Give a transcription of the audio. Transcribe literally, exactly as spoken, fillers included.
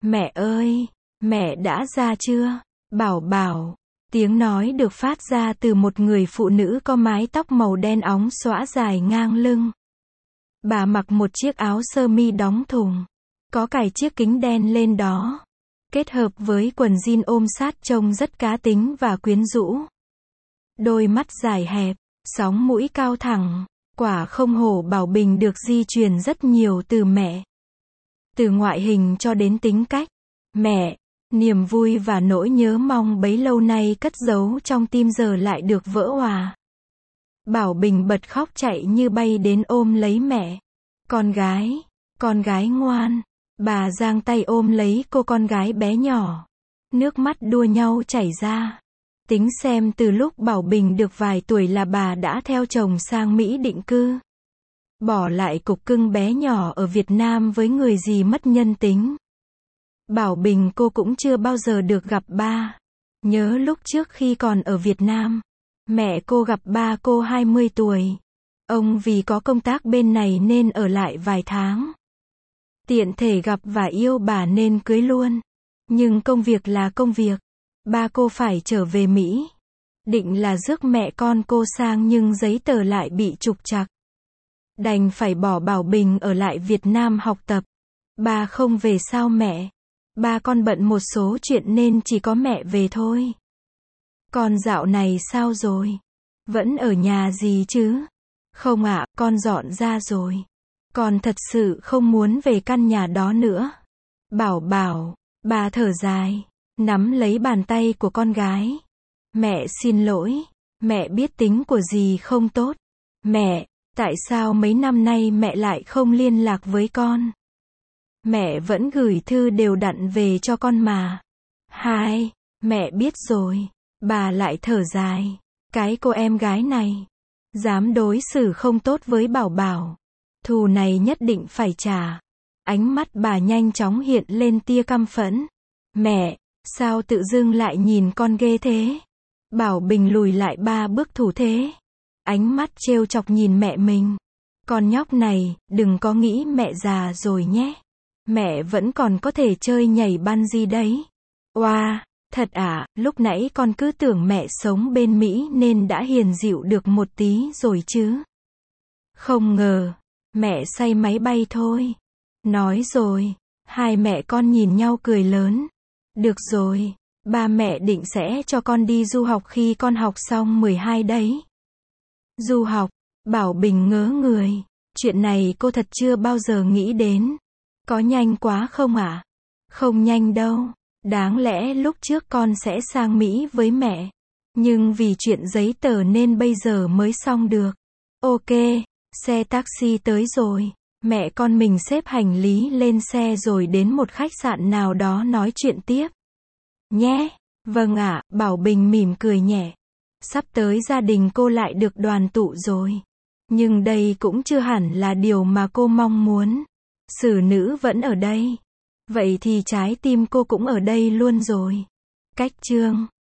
Mẹ ơi, mẹ đã ra chưa? Bảo bảo. Tiếng nói được phát ra từ một người phụ nữ có mái tóc màu đen óng xõa dài ngang lưng. Bà mặc một chiếc áo sơ mi đóng thùng, có cài chiếc kính đen lên đó, kết hợp với quần jean ôm sát trông rất cá tính và quyến rũ. Đôi mắt dài hẹp, sóng mũi cao thẳng, quả không hổ Bảo Bình được di truyền rất nhiều từ mẹ. Từ ngoại hình cho đến tính cách. Mẹ, niềm vui và nỗi nhớ mong bấy lâu nay cất giấu trong tim giờ lại được vỡ òa. Bảo Bình bật khóc chạy như bay đến ôm lấy mẹ. Con gái, con gái ngoan. Bà giang tay ôm lấy cô con gái bé nhỏ. Nước mắt đua nhau chảy ra. Tính xem từ lúc Bảo Bình được vài tuổi là bà đã theo chồng sang Mỹ định cư. Bỏ lại cục cưng bé nhỏ ở Việt Nam với người gì mất nhân tính. Bảo Bình cô cũng chưa bao giờ được gặp ba. Nhớ lúc trước khi còn ở Việt Nam, mẹ cô gặp ba cô hai mươi tuổi. Ông vì có công tác bên này nên ở lại vài tháng. Tiện thể gặp và yêu bà nên cưới luôn. Nhưng công việc là công việc. Ba cô phải trở về Mỹ. Định là rước mẹ con cô sang nhưng giấy tờ lại bị trục trặc. Đành phải bỏ Bảo Bình ở lại Việt Nam học tập. Ba không về sao mẹ? Ba con bận một số chuyện nên chỉ có mẹ về thôi. Con dạo này sao rồi? Vẫn ở nhà gì chứ? Không ạ, con dọn ra rồi. Con thật sự không muốn về căn nhà đó nữa. Bảo bảo, bà thở dài, nắm lấy bàn tay của con gái. Mẹ xin lỗi, mẹ biết tính của dì không tốt. Mẹ, tại sao mấy năm nay mẹ lại không liên lạc với con? Mẹ vẫn gửi thư đều đặn về cho con mà. Hai, mẹ biết rồi. Bà lại thở dài. Cái cô em gái này, dám đối xử không tốt với Bảo Bảo. Thù này nhất định phải trả. Ánh mắt bà nhanh chóng hiện lên tia căm phẫn. Mẹ, sao tự dưng lại nhìn con ghê thế? Bảo Bình lùi lại ba bước thủ thế. Ánh mắt trêu chọc nhìn mẹ mình. Con nhóc này, đừng có nghĩ mẹ già rồi nhé. Mẹ vẫn còn có thể chơi nhảy bungee đấy. Oa, wow, thật à, lúc nãy con cứ tưởng mẹ sống bên Mỹ nên đã hiền dịu được một tí rồi chứ. Không ngờ, mẹ say máy bay thôi. Nói rồi, hai mẹ con nhìn nhau cười lớn. Được rồi, ba mẹ định sẽ cho con đi du học khi con học xong mười hai đấy. Du học, Bảo Bình ngớ người. Chuyện này cô thật chưa bao giờ nghĩ đến. Có nhanh quá không ạ? À? Không nhanh đâu. Đáng lẽ lúc trước con sẽ sang Mỹ với mẹ. Nhưng vì chuyện giấy tờ nên bây giờ mới xong được. Ok, xe taxi tới rồi. Mẹ con mình xếp hành lý lên xe rồi đến một khách sạn nào đó nói chuyện tiếp. Nhé. Vâng ạ, à, Bảo Bình mỉm cười nhẹ. Sắp tới gia đình cô lại được đoàn tụ rồi. Nhưng đây cũng chưa hẳn là điều mà cô mong muốn. Xử nữ vẫn ở đây. Vậy thì trái tim cô cũng ở đây luôn rồi. Cách chương